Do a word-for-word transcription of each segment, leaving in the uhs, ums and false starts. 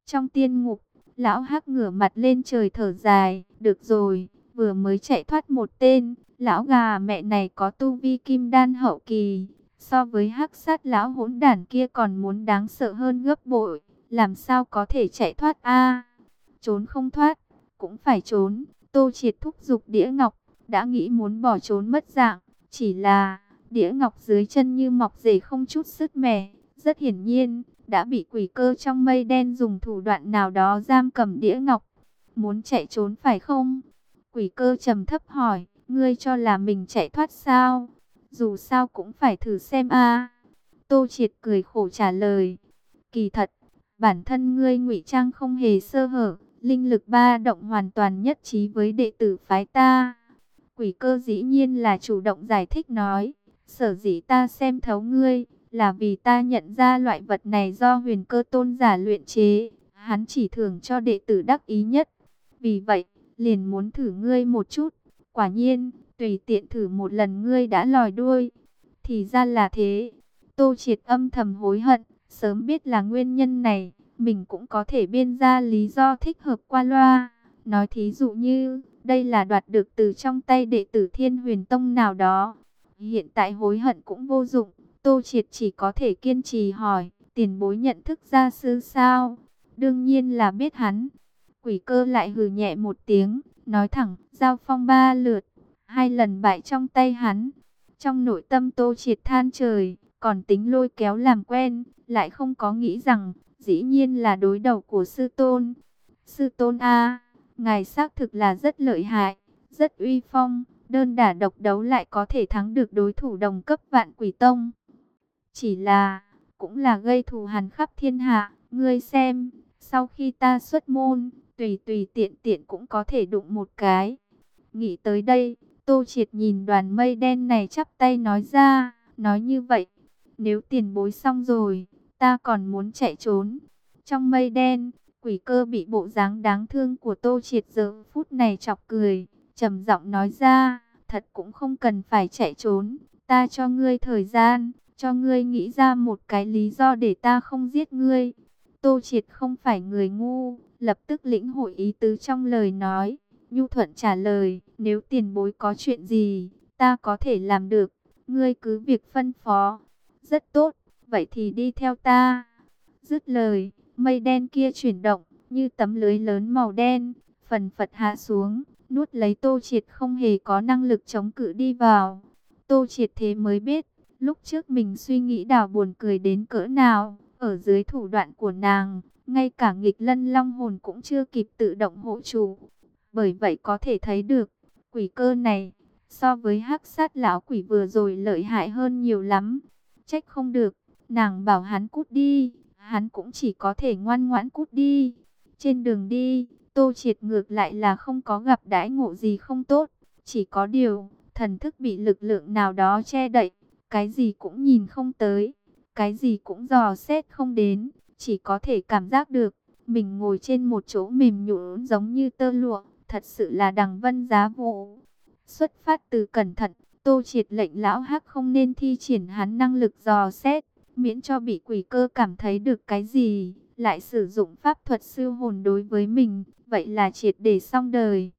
Trong tiên ngục, lão hắc ngửa mặt lên trời thở dài, được rồi, vừa mới chạy thoát một tên, lão gà mẹ này có tu vi kim đan hậu kỳ, so với hắc sát lão hỗn đản kia còn muốn đáng sợ hơn gấp bội, làm sao có thể chạy thoát a? Trốn không thoát, cũng phải trốn. Tô Triệt thúc giục đĩa ngọc, đã nghĩ muốn bỏ trốn mất dạng, chỉ là đĩa ngọc dưới chân như mọc rễ không chút sứt mẻ, rất hiển nhiên đã bị quỷ cơ trong mây đen dùng thủ đoạn nào đó giam cầm đĩa ngọc. Muốn chạy trốn phải không? Quỷ cơ trầm thấp hỏi, ngươi cho là mình chạy thoát sao? Dù sao cũng phải thử xem a. Tô Triệt cười khổ trả lời, kỳ thật, bản thân ngươi ngụy trang không hề sơ hở, linh lực ba động hoàn toàn nhất trí với đệ tử phái ta. Quỷ cơ dĩ nhiên là chủ động giải thích nói, sở dĩ ta xem thấu ngươi, là vì ta nhận ra loại vật này do huyền cơ tôn giả luyện chế, hắn chỉ thưởng cho đệ tử đắc ý nhất. Vì vậy, liền muốn thử ngươi một chút, quả nhiên, tùy tiện thử một lần ngươi đã lòi đuôi. Thì ra là thế, Tô Triệt âm thầm hối hận, sớm biết là nguyên nhân này, mình cũng có thể biên ra lý do thích hợp qua loa. Nói thí dụ như, đây là đoạt được từ trong tay đệ tử Thiên Huyền Tông nào đó. Hiện tại hối hận cũng vô dụng, Tô Triệt chỉ có thể kiên trì hỏi, tiền bối nhận thức gia sư sao? Đương nhiên là biết hắn. Quỷ cơ lại hừ nhẹ một tiếng, nói thẳng, giao phong ba lượt, hai lần bại trong tay hắn. Trong nội tâm Tô Triệt than trời, còn tính lôi kéo làm quen, lại không có nghĩ rằng, dĩ nhiên là đối đầu của sư tôn. Sư tôn a, ngài xác thực là rất lợi hại, rất uy phong, đơn đả độc đấu lại có thể thắng được đối thủ đồng cấp Vạn Quỷ Tông. Chỉ là, cũng là gây thù hằn khắp thiên hạ, ngươi xem, sau khi ta xuất môn, tùy tùy tiện tiện cũng có thể đụng một cái. Nghĩ tới đây, Tô Triệt nhìn đoàn mây đen này chắp tay nói ra, nói như vậy, nếu tiền bối xong rồi, ta còn muốn chạy trốn. Trong mây đen, quỷ cơ bị bộ dáng đáng thương của Tô Triệt giờ phút này chọc cười, trầm giọng nói ra, thật cũng không cần phải chạy trốn, ta cho ngươi thời gian, cho ngươi nghĩ ra một cái lý do để ta không giết ngươi. Tô Triệt không phải người ngu, lập tức lĩnh hội ý tứ trong lời nói, nhu thuận trả lời, nếu tiền bối có chuyện gì, ta có thể làm được, ngươi cứ việc phân phó. Rất tốt, vậy thì đi theo ta. Dứt lời, mây đen kia chuyển động, như tấm lưới lớn màu đen, phần phật hạ xuống, nuốt lấy Tô Triệt không hề có năng lực chống cự đi vào. Tô Triệt thế mới biết, lúc trước mình suy nghĩ đào buồn cười đến cỡ nào, ở dưới thủ đoạn của nàng, ngay cả nghịch lân long hồn cũng chưa kịp tự động hộ chủ. Bởi vậy có thể thấy được, quỷ cơ này, so với hắc sát lão quỷ vừa rồi lợi hại hơn nhiều lắm. Trách không được, nàng bảo hắn cút đi, hắn cũng chỉ có thể ngoan ngoãn cút đi. Trên đường đi, Tô Triệt ngược lại là không có gặp đãi ngộ gì không tốt, chỉ có điều, thần thức bị lực lượng nào đó che đậy, cái gì cũng nhìn không tới, cái gì cũng dò xét không đến, chỉ có thể cảm giác được, mình ngồi trên một chỗ mềm nhũn giống như tơ lụa, thật sự là đằng vân giá vũ. Xuất phát từ cẩn thận, Tô Triệt lệnh lão hắc không nên thi triển hắn năng lực dò xét, miễn cho bị quỷ cơ cảm thấy được cái gì, lại sử dụng pháp thuật siêu hồn đối với mình, vậy là triệt để xong đời.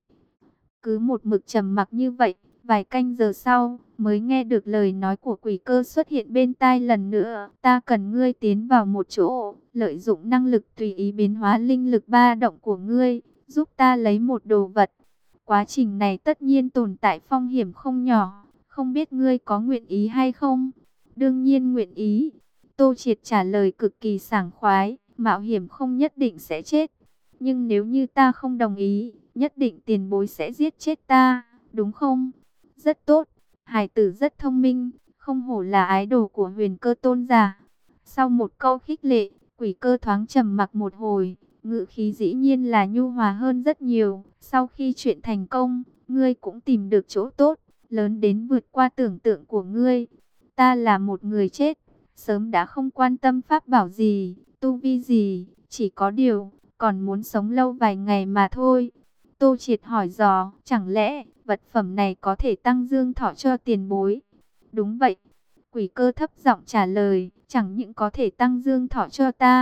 Cứ một mực trầm mặc như vậy, vài canh giờ sau, mới nghe được lời nói của quỷ cơ xuất hiện bên tai lần nữa. Ta cần ngươi tiến vào một chỗ, lợi dụng năng lực tùy ý biến hóa linh lực ba động của ngươi, giúp ta lấy một đồ vật. Quá trình này tất nhiên tồn tại phong hiểm không nhỏ, không biết ngươi có nguyện ý hay không? Đương nhiên nguyện ý. Tô Triệt trả lời cực kỳ sảng khoái, mạo hiểm không nhất định sẽ chết. Nhưng nếu như ta không đồng ý, nhất định tiền bối sẽ giết chết ta, đúng không? Rất tốt, hải tử rất thông minh, không hổ là ái đồ của huyền cơ tôn giả. Sau một câu khích lệ, quỷ cơ thoáng trầm mặc một hồi, ngữ khí dĩ nhiên là nhu hòa hơn rất nhiều. Sau khi chuyện thành công, ngươi cũng tìm được chỗ tốt, lớn đến vượt qua tưởng tượng của ngươi. Ta là một người chết, sớm đã không quan tâm pháp bảo gì, tu vi gì, chỉ có điều, còn muốn sống lâu vài ngày mà thôi. Tô Triệt hỏi dò, chẳng lẽ vật phẩm này có thể tăng dương thọ cho tiền bối? Đúng vậy. Quỷ cơ thấp giọng trả lời, chẳng những có thể tăng dương thọ cho ta,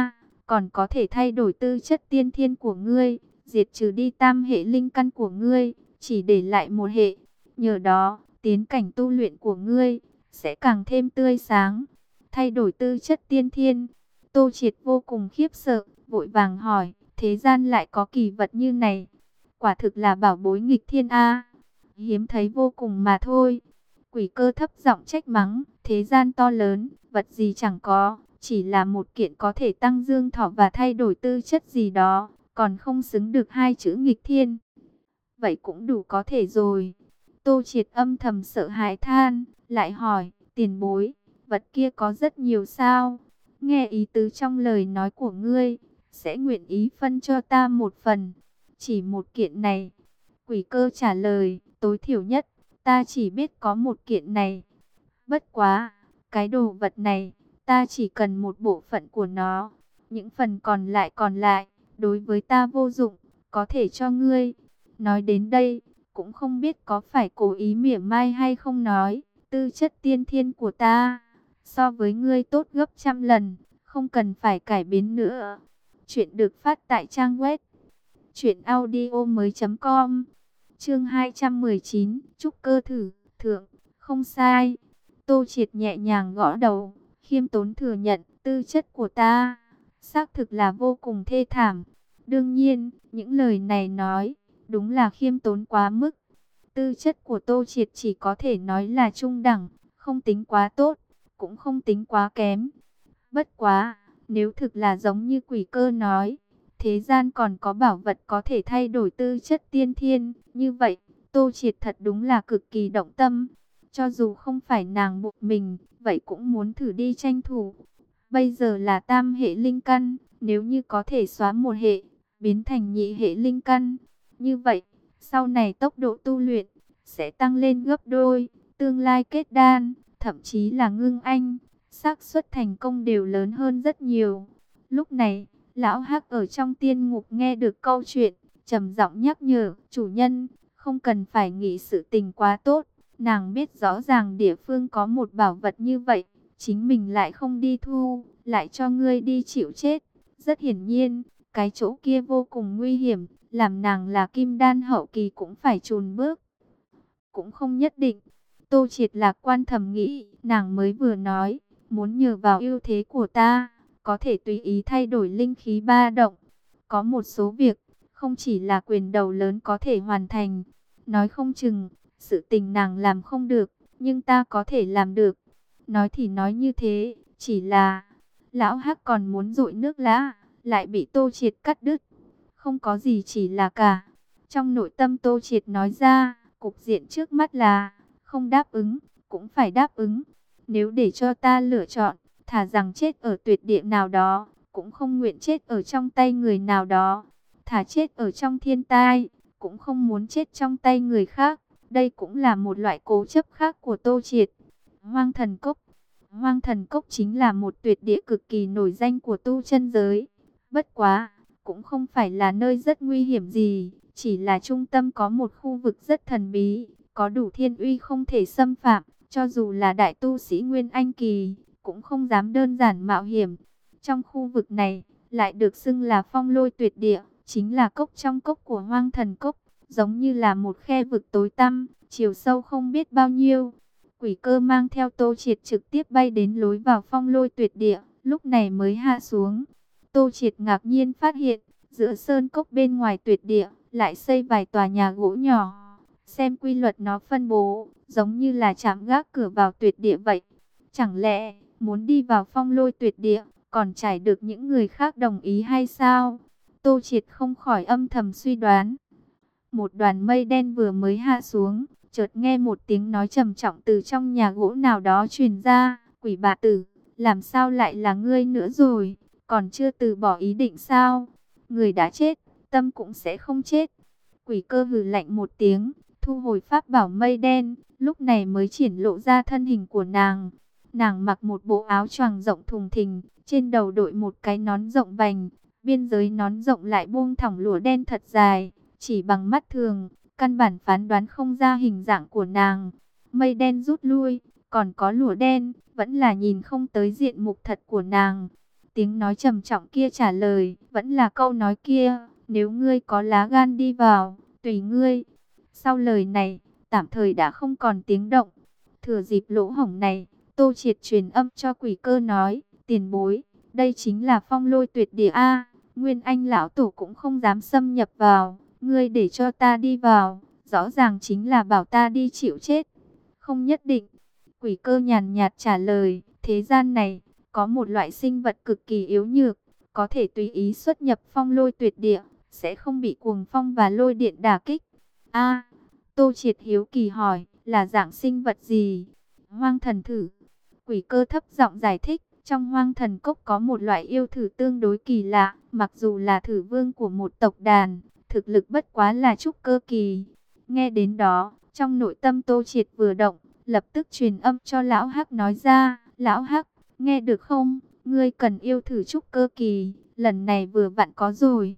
còn có thể thay đổi tư chất tiên thiên của ngươi, diệt trừ đi tam hệ linh căn của ngươi, chỉ để lại một hệ. Nhờ đó, tiến cảnh tu luyện của ngươi sẽ càng thêm tươi sáng. Thay đổi tư chất tiên thiên. Tô Triệt vô cùng khiếp sợ, vội vàng hỏi, thế gian lại có kỳ vật như này? Quả thực là bảo bối nghịch thiên a, hiếm thấy vô cùng mà thôi. Quỷ Cơ thấp giọng trách mắng, thế gian to lớn, vật gì chẳng có, chỉ là một kiện có thể tăng dương thọ và thay đổi tư chất gì đó, còn không xứng được hai chữ nghịch thiên. Vậy cũng đủ có thể rồi. Tô Triệt âm thầm sợ hãi than, lại hỏi, tiền bối, vật kia có rất nhiều sao? Nghe ý tứ trong lời nói của ngươi, sẽ nguyện ý phân cho ta một phần. Chỉ một kiện này. Quỷ Cơ trả lời, tối thiểu nhất, ta chỉ biết có một kiện này. Bất quá, cái đồ vật này, ta chỉ cần một bộ phận của nó. Những phần còn lại còn lại, đối với ta vô dụng, có thể cho ngươi. Nói đến đây, cũng không biết có phải cố ý mỉa mai hay không nói, tư chất tiên thiên của ta, so với ngươi tốt gấp trăm lần, không cần phải cải biến nữa. Chuyện được phát tại trang web truyện audio mới chấm com. Chương hai trăm mười chín, trúc cơ thử, thượng, không sai. Tô Triệt nhẹ nhàng gõ đầu, khiêm tốn thừa nhận, tư chất của ta, xác thực là vô cùng thê thảm. Đương nhiên, những lời này nói, đúng là khiêm tốn quá mức. Tư chất của Tô Triệt chỉ có thể nói là trung đẳng, không tính quá tốt, cũng không tính quá kém. Bất quá, nếu thực là giống như Quỷ Cơ nói, thế gian còn có bảo vật có thể thay đổi tư chất tiên thiên, như vậy, Tô Triệt thật đúng là cực kỳ động tâm. Cho dù không phải nàng buộc mình, vậy cũng muốn thử đi tranh thủ. Bây giờ là tam hệ linh căn, nếu như có thể xóa một hệ, biến thành nhị hệ linh căn, như vậy, sau này tốc độ tu luyện sẽ tăng lên gấp đôi, tương lai kết đan, thậm chí là ngưng anh, xác suất thành công đều lớn hơn rất nhiều. Lúc này, lão Hắc ở trong tiên ngục nghe được câu chuyện, trầm giọng nhắc nhở, chủ nhân, không cần phải nghĩ sự tình quá tốt. Nàng biết rõ ràng địa phương có một bảo vật như vậy, chính mình lại không đi thu, lại cho ngươi đi chịu chết. Rất hiển nhiên, cái chỗ kia vô cùng nguy hiểm, làm nàng là kim đan hậu kỳ cũng phải chùn bước. Cũng không nhất định. Tô Triệt lạc quan thầm nghĩ, nàng mới vừa nói, muốn nhờ vào ưu thế của ta, có thể tùy ý thay đổi linh khí ba động. Có một số việc, không chỉ là quyền đầu lớn có thể hoàn thành. Nói không chừng, sự tình nàng làm không được, nhưng ta có thể làm được. Nói thì nói như thế, chỉ là lão Hắc còn muốn dội nước lã, lại bị Tô Triệt cắt đứt. Không có gì chỉ là cả. Trong nội tâm Tô Triệt nói ra, cục diện trước mắt là không đáp ứng, cũng phải đáp ứng. Nếu để cho ta lựa chọn, thà rằng chết ở tuyệt địa nào đó, cũng không nguyện chết ở trong tay người nào đó. Thà chết ở trong thiên tai, cũng không muốn chết trong tay người khác. Đây cũng là một loại cố chấp khác của Tô Triệt. Hoang Thần Cốc. Hoang Thần Cốc chính là một tuyệt địa cực kỳ nổi danh của tu chân giới. Bất quá, cũng không phải là nơi rất nguy hiểm gì, chỉ là trung tâm có một khu vực rất thần bí, có đủ thiên uy không thể xâm phạm, cho dù là đại tu sĩ Nguyên Anh Kỳ, cũng không dám đơn giản mạo hiểm. Trong khu vực này, lại được xưng là phong lôi tuyệt địa, chính là cốc trong cốc của Hoang Thần Cốc, giống như là một khe vực tối tăm, chiều sâu không biết bao nhiêu. Quỷ Cơ mang theo Tô Triệt trực tiếp bay đến lối vào phong lôi tuyệt địa, lúc này mới hạ xuống. Tô Triệt ngạc nhiên phát hiện, giữa sơn cốc bên ngoài tuyệt địa, lại xây vài tòa nhà gỗ nhỏ. Xem quy luật nó phân bố, giống như là trạm gác cửa vào tuyệt địa vậy. Chẳng lẽ, muốn đi vào phong lôi tuyệt địa, còn trải được những người khác đồng ý hay sao? Tô Triệt không khỏi âm thầm suy đoán. Một đoàn mây đen vừa mới hạ xuống, chợt nghe một tiếng nói trầm trọng từ trong nhà gỗ nào đó truyền ra. Quỷ bà tử, làm sao lại là ngươi nữa rồi? Còn chưa từ bỏ ý định sao? Người đã chết, tâm cũng sẽ không chết. Quỷ Cơ hừ lạnh một tiếng, thu hồi pháp bảo mây đen, lúc này mới triển lộ ra thân hình của nàng. Nàng mặc một bộ áo choàng rộng thùng thình, trên đầu đội một cái nón rộng vành, biên giới nón rộng lại buông thõng lụa đen thật dài, chỉ bằng mắt thường, căn bản phán đoán không ra hình dạng của nàng. Mây đen rút lui, còn có lụa đen, vẫn là nhìn không tới diện mục thật của nàng. Tiếng nói trầm trọng kia trả lời, vẫn là câu nói kia, nếu ngươi có lá gan đi vào, tùy ngươi. Sau lời này, tạm thời đã không còn tiếng động. Thừa dịp lỗ hổng này, Tô Triệt truyền âm cho Quỷ Cơ nói, tiền bối, đây chính là Phong Lôi Tuyệt Địa a, Nguyên Anh lão tổ cũng không dám xâm nhập vào, ngươi để cho ta đi vào, rõ ràng chính là bảo ta đi chịu chết. Không nhất định. Quỷ Cơ nhàn nhạt trả lời, thế gian này có một loại sinh vật cực kỳ yếu nhược, có thể tùy ý xuất nhập Phong Lôi Tuyệt Địa, sẽ không bị cuồng phong và lôi điện đả kích. A, Tô Triệt hiếu kỳ hỏi, là dạng sinh vật gì? Hoang thần thử. Quỷ Cơ thấp giọng giải thích, trong hoang thần cốc có một loại yêu thử tương đối kỳ lạ, mặc dù là thử vương của một tộc đàn, thực lực bất quá là trúc cơ kỳ. Nghe đến đó, trong nội tâm Tô Triệt vừa động, lập tức truyền âm cho Lão Hắc nói ra, Lão Hắc, nghe được không? Ngươi cần yêu thử trúc cơ kỳ, lần này vừa vặn có rồi.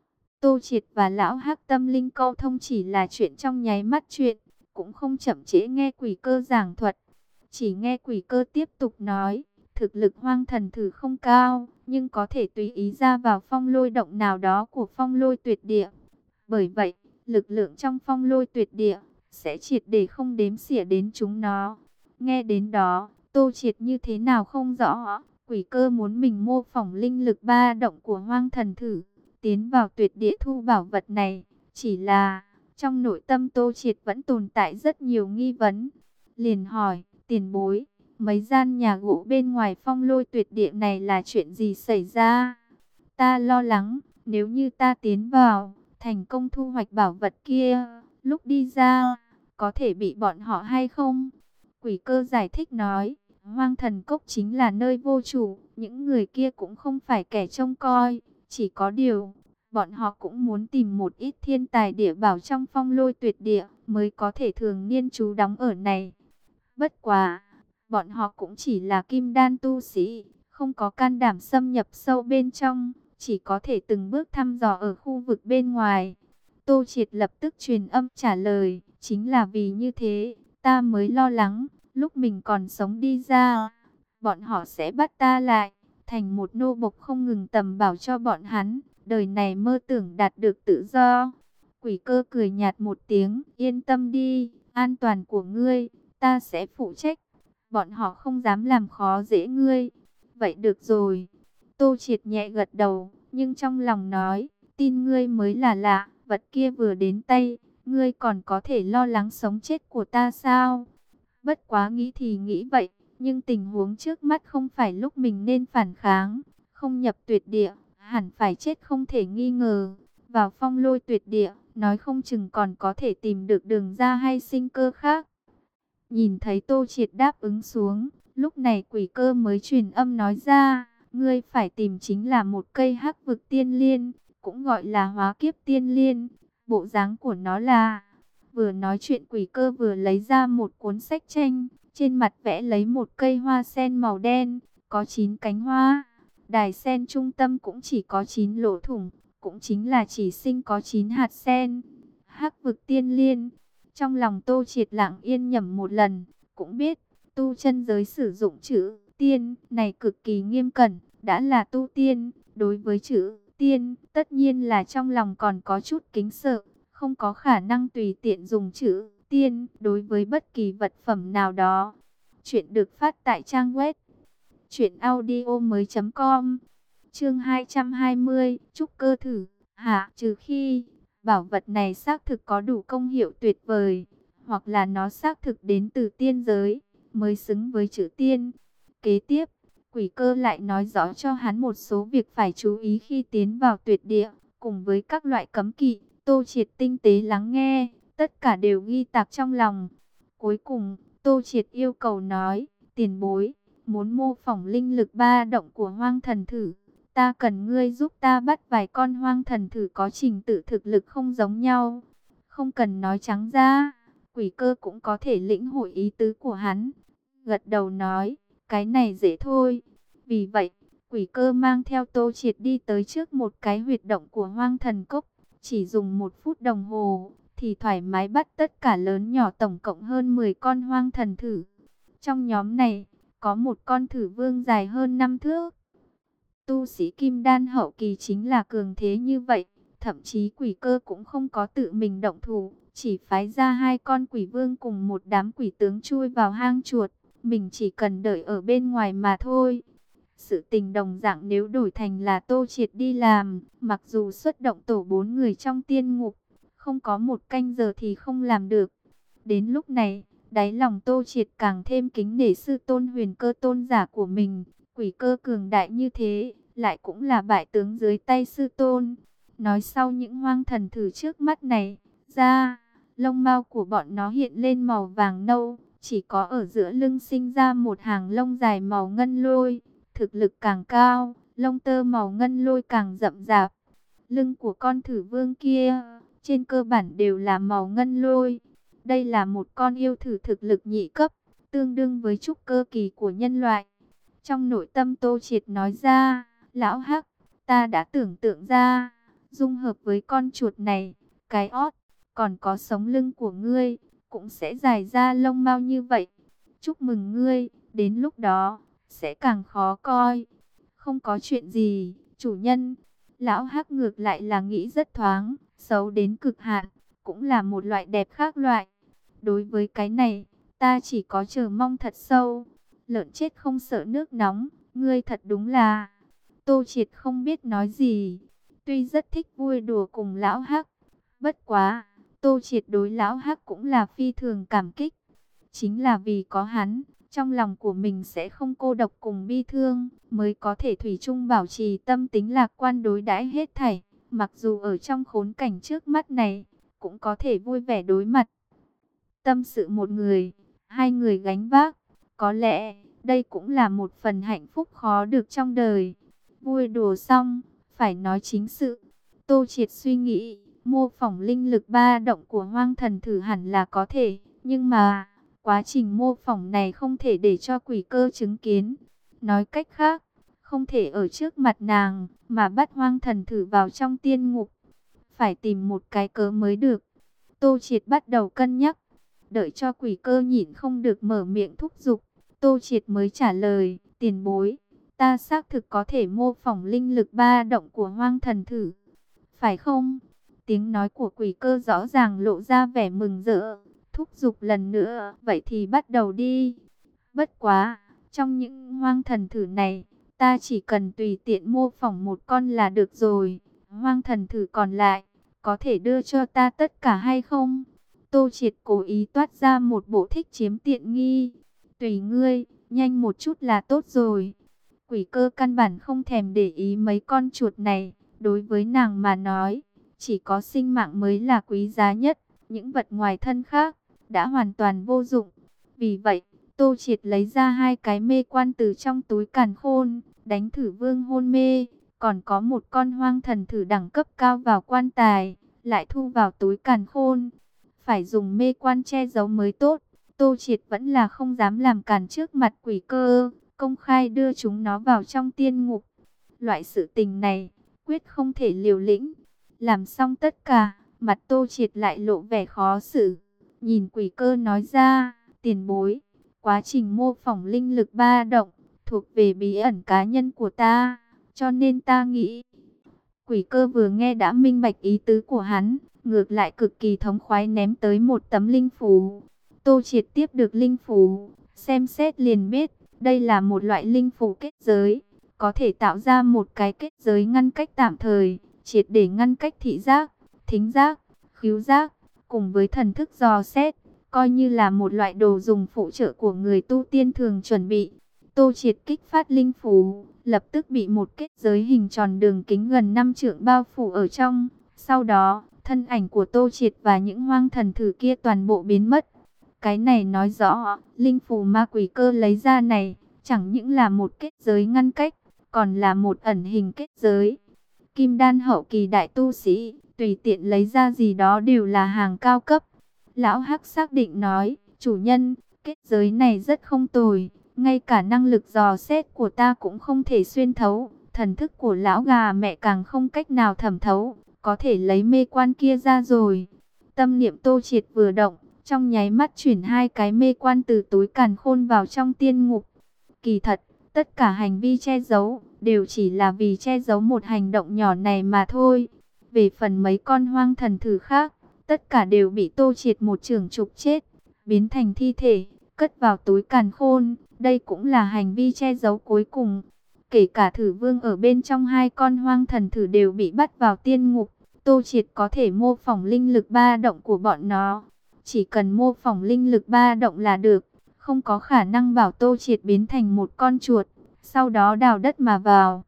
Tô Triệt và Lão Hắc tâm linh câu thông chỉ là chuyện trong nháy mắt chuyện, cũng không chậm trễ nghe Quỷ Cơ giảng thuật. Chỉ nghe Quỷ Cơ tiếp tục nói, thực lực hoang thần thử không cao, nhưng có thể tùy ý ra vào phong lôi động nào đó của Phong Lôi Tuyệt Địa. Bởi vậy, lực lượng trong Phong Lôi Tuyệt Địa sẽ triệt để không đếm xỉa đến chúng nó. Nghe đến đó, Tô Triệt như thế nào không rõ, Quỷ Cơ muốn mình mô phỏng linh lực ba động của hoang thần thử, tiến vào tuyệt địa thu bảo vật này. Chỉ là, trong nội tâm Tô Triệt vẫn tồn tại rất nhiều nghi vấn. Liền hỏi, tiền bối, mấy gian nhà gỗ bên ngoài Phong Lôi Tuyệt Địa này là chuyện gì xảy ra? Ta lo lắng, nếu như ta tiến vào, thành công thu hoạch bảo vật kia, lúc đi ra, có thể bị bọn họ hay không? Quỷ Cơ giải thích nói, hoang thần cốc chính là nơi vô chủ, những người kia cũng không phải kẻ trông coi, chỉ có điều, bọn họ cũng muốn tìm một ít thiên tài địa bảo trong Phong Lôi Tuyệt Địa, mới có thể thường niên trú đóng ở này. Bất quá, bọn họ cũng chỉ là kim đan tu sĩ, không có can đảm xâm nhập sâu bên trong, chỉ có thể từng bước thăm dò ở khu vực bên ngoài. Tô Triệt lập tức truyền âm trả lời, chính là vì như thế, ta mới lo lắng, lúc mình còn sống đi ra, bọn họ sẽ bắt ta lại, thành một nô bộc không ngừng tầm bảo cho bọn hắn, đời này mơ tưởng đạt được tự do. Quỷ Cơ cười nhạt một tiếng, yên tâm đi, an toàn của ngươi, ta sẽ phụ trách, bọn họ không dám làm khó dễ ngươi. Vậy được rồi. Tô Triệt nhẹ gật đầu, nhưng trong lòng nói, tin ngươi mới là lạ, vật kia vừa đến tay, ngươi còn có thể lo lắng sống chết của ta sao? Bất quá nghĩ thì nghĩ vậy, nhưng tình huống trước mắt không phải lúc mình nên phản kháng, không nhập tuyệt địa, hẳn phải chết không thể nghi ngờ. Vào Phong Lôi Tuyệt Địa, nói không chừng còn có thể tìm được đường ra hay sinh cơ khác. Nhìn thấy Tô Triệt đáp ứng xuống, lúc này Quỷ Cơ mới truyền âm nói ra, ngươi phải tìm chính là một cây hắc vực tiên liên, cũng gọi là hóa kiếp tiên liên. Bộ dáng của nó là, vừa nói chuyện Quỷ Cơ vừa lấy ra một cuốn sách tranh, trên mặt vẽ lấy một cây hoa sen màu đen, có chín cánh hoa. Đài sen trung tâm cũng chỉ có chín lỗ thủng, cũng chính là chỉ sinh có chín hạt sen. Hắc vực tiên liên. Trong lòng Tô Triệt lặng yên nhẩm một lần, cũng biết, tu chân giới sử dụng chữ tiên này cực kỳ nghiêm cẩn, đã là tu tiên, đối với chữ tiên, tất nhiên là trong lòng còn có chút kính sợ, không có khả năng tùy tiện dùng chữ tiên đối với bất kỳ vật phẩm nào đó. Chuyện được phát tại trang web truyện audio mới chấm com. Chương hai trăm hai mươi, trúc cơ thử, hạ trừ khi bảo vật này xác thực có đủ công hiệu tuyệt vời, hoặc là nó xác thực đến từ tiên giới, mới xứng với chữ tiên. Kế tiếp, Quỷ Cơ lại nói rõ cho hắn một số việc phải chú ý khi tiến vào tuyệt địa, cùng với các loại cấm kỵ. Tô Triệt tinh tế lắng nghe, tất cả đều ghi tạc trong lòng. Cuối cùng, Tô Triệt yêu cầu nói, tiền bối, muốn mô phỏng linh lực ba động của hoang thần thử, ta cần ngươi giúp ta bắt vài con hoang thần thử có trình tự thực lực không giống nhau. Không cần nói trắng ra, Quỷ Cơ cũng có thể lĩnh hội ý tứ của hắn. Gật đầu nói, cái này dễ thôi. Vì vậy, Quỷ Cơ mang theo Tô Triệt đi tới trước một cái huyệt động của hoang thần cốc. Chỉ dùng một phút đồng hồ, thì thoải mái bắt tất cả lớn nhỏ tổng cộng hơn mười con hoang thần thử. Trong nhóm này, có một con thử vương dài hơn năm thước. Tu sĩ kim đan hậu kỳ chính là cường thế như vậy. Thậm chí quỷ cơ cũng không có tự mình động thủ, chỉ phái ra hai con quỷ vương cùng một đám quỷ tướng chui vào hang chuột. Mình chỉ cần đợi ở bên ngoài mà thôi. Sự tình đồng dạng nếu đổi thành là Tô Triệt đi làm, mặc dù xuất động tổ bốn người trong tiên ngục, không có một canh giờ thì không làm được. Đến lúc này, đáy lòng Tô Triệt càng thêm kính nể sư tôn Huyền Cơ tôn giả của mình. Quỷ cơ cường đại như thế, lại cũng là bại tướng dưới tay sư tôn. Nói sau những hoang thần thử trước mắt này, ra, lông mao của bọn nó hiện lên màu vàng nâu, chỉ có ở giữa lưng sinh ra một hàng lông dài màu ngân lôi. Thực lực càng cao, lông tơ màu ngân lôi càng rậm rạp. Lưng của con thử vương kia, trên cơ bản đều là màu ngân lôi. Đây là một con yêu thử thực lực nhị cấp, tương đương với trúc cơ kỳ của nhân loại. Trong nội tâm Tô Triệt nói ra, lão hắc, ta đã tưởng tượng ra, dung hợp với con chuột này, cái ót, còn có sống lưng của ngươi, cũng sẽ dài ra lông mao như vậy. Chúc mừng ngươi, đến lúc đó, sẽ càng khó coi. Không có chuyện gì, chủ nhân. Lão hắc ngược lại là nghĩ rất thoáng, xấu đến cực hạn, cũng là một loại đẹp khác loại. Đối với cái này, ta chỉ có chờ mong thật sâu. Lợn chết không sợ nước nóng, ngươi thật đúng là... Tô Triệt không biết nói gì, tuy rất thích vui đùa cùng lão hắc. Bất quá, Tô Triệt đối lão hắc cũng là phi thường cảm kích. Chính là vì có hắn, trong lòng của mình sẽ không cô độc cùng bi thương, mới có thể thủy chung bảo trì tâm tính lạc quan đối đãi hết thảy. Mặc dù ở trong khốn cảnh trước mắt này, cũng có thể vui vẻ đối mặt. Tâm sự một người, hai người gánh vác, có lẽ đây cũng là một phần hạnh phúc khó được trong đời. Vui đùa xong, phải nói chính sự. Tô Triệt suy nghĩ, mô phỏng linh lực ba động của hoang thần thử hẳn là có thể, nhưng mà... quá trình mô phỏng này không thể để cho quỷ cơ chứng kiến. Nói cách khác, không thể ở trước mặt nàng mà bắt hoang thần thử vào trong tiên ngục. Phải tìm một cái cớ mới được. Tô Triệt bắt đầu cân nhắc. Đợi cho quỷ cơ nhịn không được mở miệng thúc giục, Tô Triệt mới trả lời, tiền bối, ta xác thực có thể mô phỏng linh lực ba động của hoang thần thử. Phải không? Tiếng nói của quỷ cơ rõ ràng lộ ra vẻ mừng rỡ. Thúc giục lần nữa, vậy thì bắt đầu đi. Bất quá, trong những hoang thần thử này, ta chỉ cần tùy tiện mô phỏng một con là được rồi. Hoang thần thử còn lại, có thể đưa cho ta tất cả hay không? Tô Triệt cố ý toát ra một bộ thích chiếm tiện nghi. Tùy ngươi, nhanh một chút là tốt rồi. Quỷ cơ căn bản không thèm để ý mấy con chuột này. Đối với nàng mà nói, chỉ có sinh mạng mới là quý giá nhất. Những vật ngoài thân khác đã hoàn toàn vô dụng. Vì vậy, Tô Triệt lấy ra hai cái mê quan từ trong túi càn khôn, đánh thử vương hôn mê. Còn có một con hoang thần thử đẳng cấp cao vào quan tài, lại thu vào túi càn khôn. Phải dùng mê quan che giấu mới tốt. Tô Triệt vẫn là không dám làm cản trước mặt quỷ cơ, công khai đưa chúng nó vào trong tiên ngục. Loại sự tình này, quyết không thể liều lĩnh. Làm xong tất cả, mặt Tô Triệt lại lộ vẻ khó xử. Nhìn quỷ cơ nói ra, tiền bối, quá trình mô phỏng linh lực ba động, thuộc về bí ẩn cá nhân của ta, cho nên ta nghĩ. Quỷ cơ vừa nghe đã minh bạch ý tứ của hắn, ngược lại cực kỳ thống khoái ném tới một tấm linh phù. Tô Triệt tiếp được linh phù, xem xét liền biết, đây là một loại linh phù kết giới, có thể tạo ra một cái kết giới ngăn cách tạm thời, triệt để ngăn cách thị giác, thính giác, khứu giác, cùng với thần thức dò xét, coi như là một loại đồ dùng phụ trợ của người tu tiên thường chuẩn bị. Tô Triệt kích phát linh phù, lập tức bị một kết giới hình tròn đường kính gần năm trượng bao phủ ở trong. Sau đó, thân ảnh của Tô Triệt và những hoang thần thử kia toàn bộ biến mất. Cái này nói rõ, linh phù ma quỷ cơ lấy ra này, chẳng những là một kết giới ngăn cách, còn là một ẩn hình kết giới. Kim đan hậu kỳ đại tu sĩ, tùy tiện lấy ra gì đó đều là hàng cao cấp. Lão Hắc xác định nói, chủ nhân, kết giới này rất không tồi, ngay cả năng lực dò xét của ta cũng không thể xuyên thấu, thần thức của lão gà mẹ càng không cách nào thẩm thấu, có thể lấy mê quan kia ra rồi. Tâm niệm Tô Triệt vừa động, trong nháy mắt chuyển hai cái mê quan từ túi càn khôn vào trong tiên ngục. Kỳ thật, Tất cả hành vi che giấu đều chỉ là vì che giấu một hành động nhỏ này mà thôi. Về phần mấy con hoang thần thử khác, tất cả đều bị Tô Triệt một chưởng trục chết, biến thành thi thể, cất vào túi càn khôn. Đây cũng là hành vi che giấu cuối cùng. Kể cả thử vương ở bên trong hai con hoang thần thử đều bị bắt vào tiên ngục. Tô Triệt có thể mô phỏng linh lực ba động của bọn nó. Chỉ cần mô phỏng linh lực ba động là được. Không có khả năng bảo Tô Triệt biến thành một con chuột, sau đó đào đất mà vào.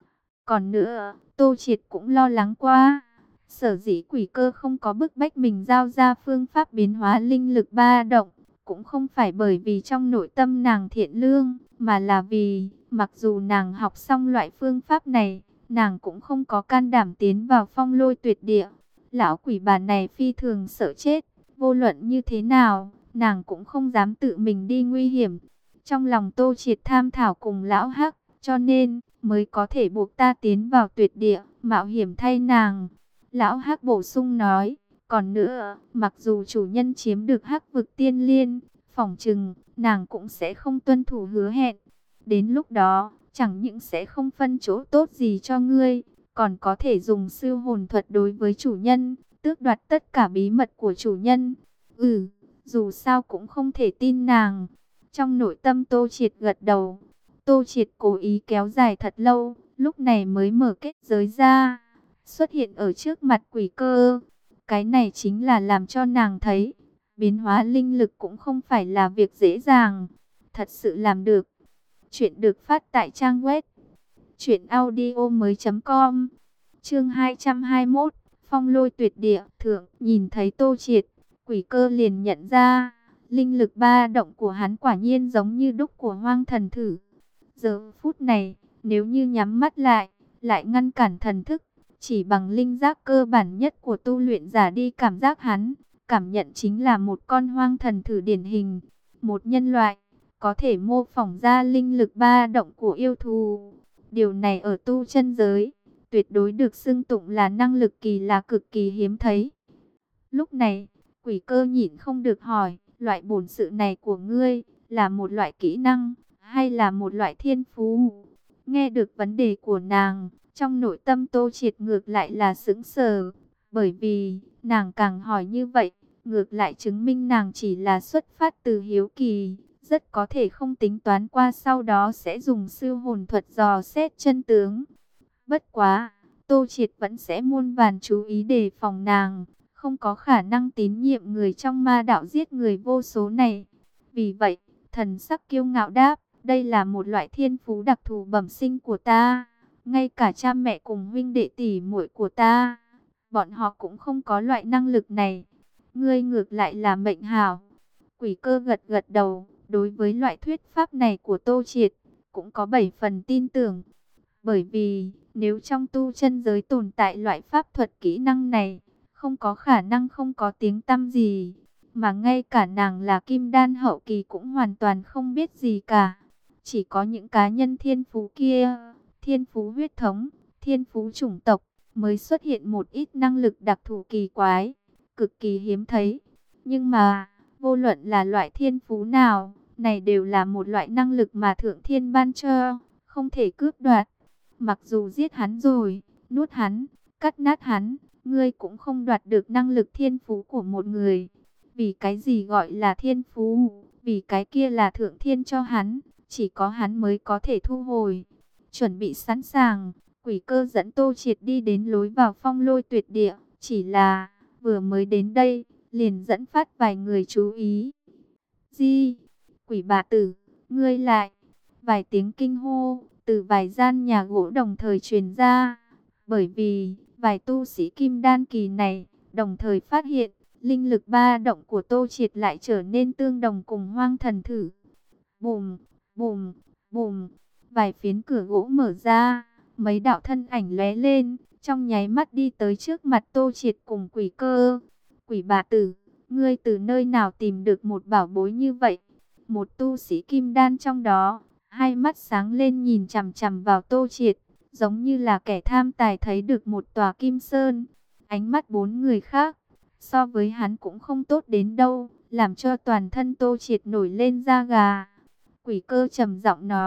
Còn nữa, Tô Triệt cũng lo lắng quá. Sở dĩ Quỷ Cơ không có bức bách mình giao ra phương pháp biến hóa linh lực ba động, cũng không phải bởi vì trong nội tâm nàng thiện lương, mà là vì, mặc dù nàng học xong loại phương pháp này, nàng cũng không có can đảm tiến vào Phong Lôi Tuyệt Địa. Lão quỷ bà này phi thường sợ chết, vô luận như thế nào, nàng cũng không dám tự mình đi nguy hiểm. Trong lòng Tô Triệt tham thảo cùng lão Hắc, cho nên mới có thể buộc ta tiến vào tuyệt địa, mạo hiểm thay nàng. Lão Hắc bổ sung nói, còn nữa, mặc dù chủ nhân chiếm được Hắc vực tiên liên, phỏng chừng, nàng cũng sẽ không tuân thủ hứa hẹn. Đến lúc đó, chẳng những sẽ không phân chỗ tốt gì cho ngươi, còn có thể dùng siêu hồn thuật đối với chủ nhân, tước đoạt tất cả bí mật của chủ nhân. Ừ, dù sao cũng không thể tin nàng. Trong nội tâm Tô Triệt gật đầu. Tô Triệt cố ý kéo dài thật lâu, lúc này mới mở kết giới ra, xuất hiện ở trước mặt Quỷ Cơ. Cái này chính là làm cho nàng thấy, biến hóa linh lực cũng không phải là việc dễ dàng. Thật sự làm được. Chuyện được phát tại trang web truyện audio mới chấm com. Chương hai trăm hai mươi mốt, Phong Lôi Tuyệt Địa. Thượng nhìn thấy Tô Triệt, Quỷ Cơ liền nhận ra, linh lực ba động của hắn quả nhiên giống như đúc của hoang thần thử. Giờ phút này, nếu như nhắm mắt lại, lại ngăn cản thần thức, chỉ bằng linh giác cơ bản nhất của tu luyện giả đi cảm giác hắn, cảm nhận chính là một con hoang thần thử điển hình. Một nhân loại, có thể mô phỏng ra linh lực ba động của yêu thú. Điều này ở tu chân giới, tuyệt đối được xưng tụng là năng lực kỳ lạ cực kỳ hiếm thấy. Lúc này, Quỷ Cơ nhịn không được hỏi, loại bổn sự này của ngươi, là một loại kỹ năng, hay là một loại thiên phú? Nghe được vấn đề của nàng, trong nội tâm Tô Triệt ngược lại là sững sờ, bởi vì, nàng càng hỏi như vậy, ngược lại chứng minh nàng chỉ là xuất phát từ hiếu kỳ, rất có thể không tính toán qua sau đó sẽ dùng siêu hồn thuật dò xét chân tướng. Bất quá, Tô Triệt vẫn sẽ muôn vàn chú ý đề phòng nàng, không có khả năng tín nhiệm người trong ma đạo giết người vô số này. Vì vậy, thần sắc kiêu ngạo đáp, đây là một loại thiên phú đặc thù bẩm sinh của ta. Ngay cả cha mẹ cùng huynh đệ tỷ muội của ta, bọn họ cũng không có loại năng lực này. Ngươi ngược lại là mệnh hảo. Quỷ Cơ gật gật đầu, đối với loại thuyết pháp này của Tô Triệt, cũng có bảy phần tin tưởng. Bởi vì, nếu trong tu chân giới tồn tại loại pháp thuật kỹ năng này, không có khả năng không có tiếng tăm gì. Mà ngay cả nàng là kim đan hậu kỳ cũng hoàn toàn không biết gì cả. Chỉ có những cá nhân thiên phú kia, thiên phú huyết thống, thiên phú chủng tộc, mới xuất hiện một ít năng lực đặc thù kỳ quái, cực kỳ hiếm thấy. Nhưng mà, vô luận là loại thiên phú nào, này đều là một loại năng lực mà Thượng Thiên ban cho, không thể cướp đoạt. Mặc dù giết hắn rồi, nuốt hắn, cắt nát hắn, ngươi cũng không đoạt được năng lực thiên phú của một người. Vì cái gì gọi là thiên phú? Vì cái kia là Thượng Thiên cho hắn, chỉ có hắn mới có thể thu hồi. Chuẩn bị sẵn sàng, Quỷ Cơ dẫn Tô Triệt đi đến lối vào Phong Lôi Tuyệt Địa. Chỉ là, vừa mới đến đây, liền dẫn phát vài người chú ý. Di, quỷ bà tử, ngươi lại. Vài tiếng kinh hô, từ vài gian nhà gỗ đồng thời truyền ra. Bởi vì, vài tu sĩ kim đan kỳ này, đồng thời phát hiện, linh lực ba động của Tô Triệt lại trở nên tương đồng cùng hoang thần thử. Bùm, bùm, bùm, vài phiến cửa gỗ mở ra, mấy đạo thân ảnh lóe lên, trong nháy mắt đi tới trước mặt Tô Triệt cùng Quỷ Cơ. Quỷ bà tử, ngươi từ nơi nào tìm được một bảo bối như vậy? Một tu sĩ kim đan trong đó, hai mắt sáng lên nhìn chằm chằm vào Tô Triệt, giống như là kẻ tham tài thấy được một tòa kim sơn. Ánh mắt bốn người khác, so với hắn cũng không tốt đến đâu, làm cho toàn thân Tô Triệt nổi lên da gà. Quỷ Cơ trầm giọng nói,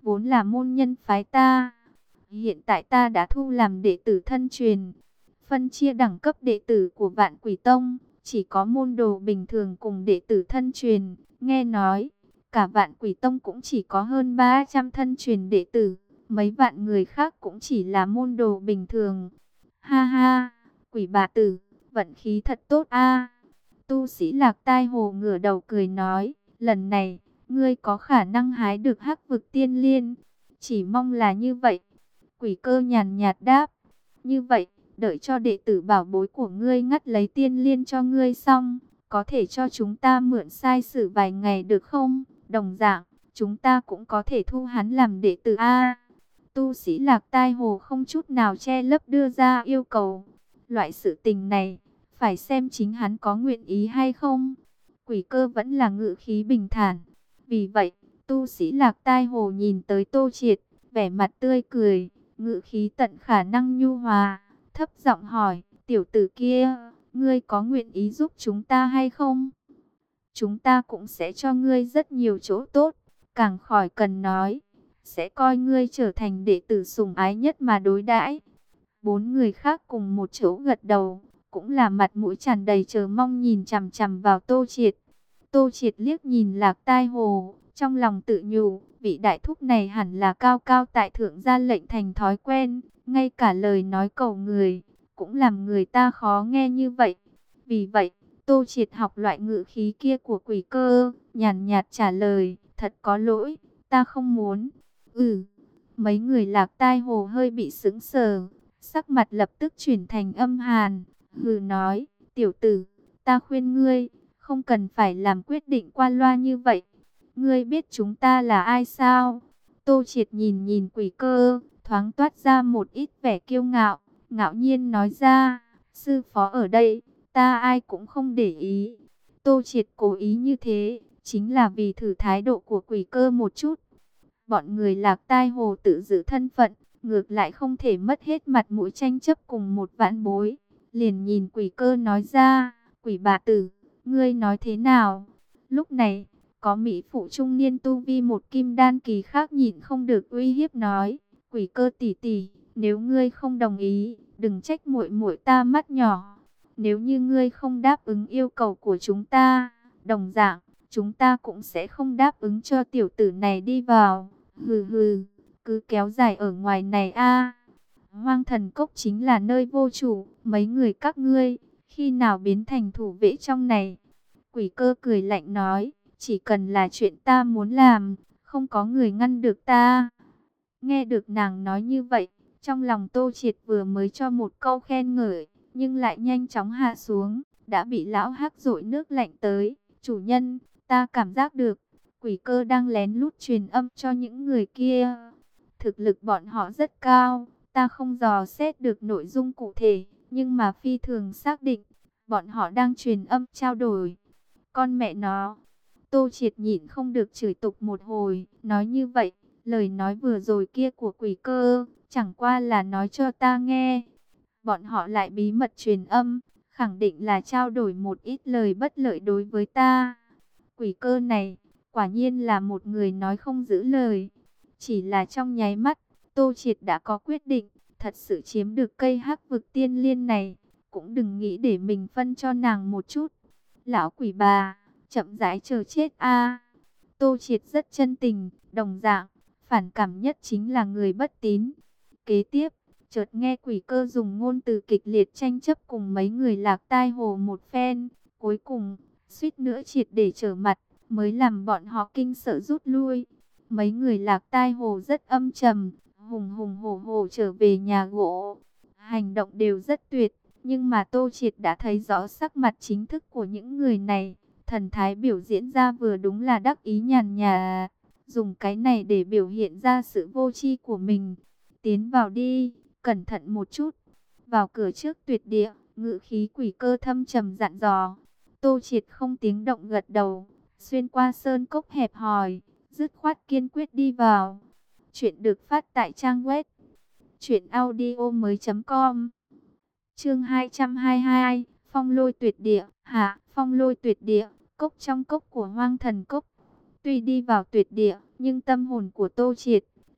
vốn là môn nhân phái ta. Hiện tại ta đã thu làm đệ tử thân truyền. Phân chia đẳng cấp đệ tử của Vạn Quỷ Tông, chỉ có môn đồ bình thường cùng đệ tử thân truyền. Nghe nói, cả Vạn Quỷ Tông cũng chỉ có hơn ba trăm thân truyền đệ tử. Mấy vạn người khác cũng chỉ là môn đồ bình thường. Ha ha, Quỷ bà tử, vận khí thật tốt a. Tu sĩ Lạc Tai Hồ ngửa đầu cười nói, lần này, ngươi có khả năng hái được Hắc Vực Tiên Liên. Chỉ mong là như vậy. Quỷ Cơ nhàn nhạt đáp, như vậy, đợi cho đệ tử bảo bối của ngươi ngắt lấy tiên liên cho ngươi xong, có thể cho chúng ta mượn sai sử vài ngày được không? Đồng dạng, chúng ta cũng có thể thu hắn làm đệ tử a. Tu sĩ Lạc Tai Hồ không chút nào che lấp đưa ra yêu cầu. Loại sự tình này, phải xem chính hắn có nguyện ý hay không. Quỷ Cơ vẫn là ngự khí bình thản. Vì vậy, tu sĩ Lạc Tai Hồ nhìn tới Tô Triệt, vẻ mặt tươi cười, ngự khí tận khả năng nhu hòa, thấp giọng hỏi, tiểu tử kia, ngươi có nguyện ý giúp chúng ta hay không? Chúng ta cũng sẽ cho ngươi rất nhiều chỗ tốt, càng khỏi cần nói, sẽ coi ngươi trở thành đệ tử sủng ái nhất mà đối đãi. Bốn người khác cùng một chỗ gật đầu, cũng là mặt mũi tràn đầy chờ mong nhìn chằm chằm vào Tô Triệt. Tô Triệt liếc nhìn Lạc Tai Hồ, trong lòng tự nhủ, vị đại thúc này hẳn là cao cao tại thượng ra lệnh thành thói quen, ngay cả lời nói cầu người, cũng làm người ta khó nghe như vậy. Vì vậy, Tô Triệt học loại ngữ khí kia của Quỷ Cơ, nhàn nhạt trả lời, thật có lỗi, ta không muốn. Ừ, mấy người Lạc Tai Hồ hơi bị sững sờ, sắc mặt lập tức chuyển thành âm hàn, hừ nói, tiểu tử, ta khuyên ngươi, không cần phải làm quyết định qua loa như vậy. Ngươi biết chúng ta là ai sao? Tô Triệt nhìn nhìn Quỷ Cơ, thoáng toát ra một ít vẻ kiêu ngạo, ngạo nhiên nói ra, sư phó ở đây, ta ai cũng không để ý. Tô Triệt cố ý như thế, chính là vì thử thái độ của Quỷ Cơ một chút. Bọn người Lạc Tai Hồ tự giữ thân phận, ngược lại không thể mất hết mặt mũi tranh chấp cùng một vãn bối. Liền nhìn Quỷ Cơ nói ra, Quỷ bà tử, ngươi nói thế nào? Lúc này, có mỹ phụ trung niên tu vi một kim đan kỳ khác nhịn không được uy hiếp nói, Quỷ Cơ tỷ tỷ, nếu ngươi không đồng ý, đừng trách muội muội ta mắt nhỏ. Nếu như ngươi không đáp ứng yêu cầu của chúng ta, đồng dạng, chúng ta cũng sẽ không đáp ứng cho tiểu tử này đi vào. Hừ hừ, cứ kéo dài ở ngoài này a. Hoang Thần Cốc chính là nơi vô chủ, mấy người các ngươi, khi nào biến thành thủ vệ trong này? Quỷ Cơ cười lạnh nói, chỉ cần là chuyện ta muốn làm, không có người ngăn được ta. Nghe được nàng nói như vậy, trong lòng Tô Triệt vừa mới cho một câu khen ngợi, nhưng lại nhanh chóng hạ xuống, đã bị lão hắc dội nước lạnh tới. Chủ nhân, ta cảm giác được, Quỷ Cơ đang lén lút truyền âm cho những người kia. Thực lực bọn họ rất cao, ta không dò xét được nội dung cụ thể, nhưng mà phi thường xác định, bọn họ đang truyền âm trao đổi. Con mẹ nó, Tô Triệt nhịn không được chửi tục một hồi, nói như vậy, lời nói vừa rồi kia của Quỷ Cơ, chẳng qua là nói cho ta nghe. Bọn họ lại bí mật truyền âm, khẳng định là trao đổi một ít lời bất lợi đối với ta. Quỷ Cơ này, quả nhiên là một người nói không giữ lời. Chỉ là trong nháy mắt, Tô Triệt đã có quyết định, thật sự chiếm được cây Hắc Vực Tiên Liên này, cũng đừng nghĩ để mình phân cho nàng một chút. Lão quỷ bà, chậm rãi chờ chết a. Tô Triệt rất chân tình, đồng dạng, phản cảm nhất chính là người bất tín. Kế tiếp, chợt nghe Quỷ Cơ dùng ngôn từ kịch liệt tranh chấp cùng mấy người Lạc Tai Hồ một phen, cuối cùng, suýt nữa triệt để trở mặt, mới làm bọn họ kinh sợ rút lui. Mấy người Lạc Tai Hồ rất âm trầm, hùng hùng hổ hổ trở về nhà gỗ. Hành động đều rất tuyệt, nhưng mà Tô Triệt đã thấy rõ sắc mặt chính thức của những người này. Thần thái biểu diễn ra vừa đúng là đắc ý nhàn nhã, dùng cái này để biểu hiện ra sự vô tri của mình. Tiến vào đi, cẩn thận một chút. Vào cửa trước tuyệt địa, ngự khí Quỷ Cơ thâm trầm dặn dò. Tô Triệt không tiếng động gật đầu, xuyên qua sơn cốc hẹp hòi, dứt khoát kiên quyết đi vào. Chuyện được phát tại trang web truyện audio mới chấm com. Chương hai trăm hai mươi hai, Phong Lôi Tuyệt Địa. Hạ, Phong Lôi Tuyệt Địa, cốc trong cốc của Hoang Thần Cốc. Tuy đi vào tuyệt địa, nhưng tâm hồn của Tô Triệt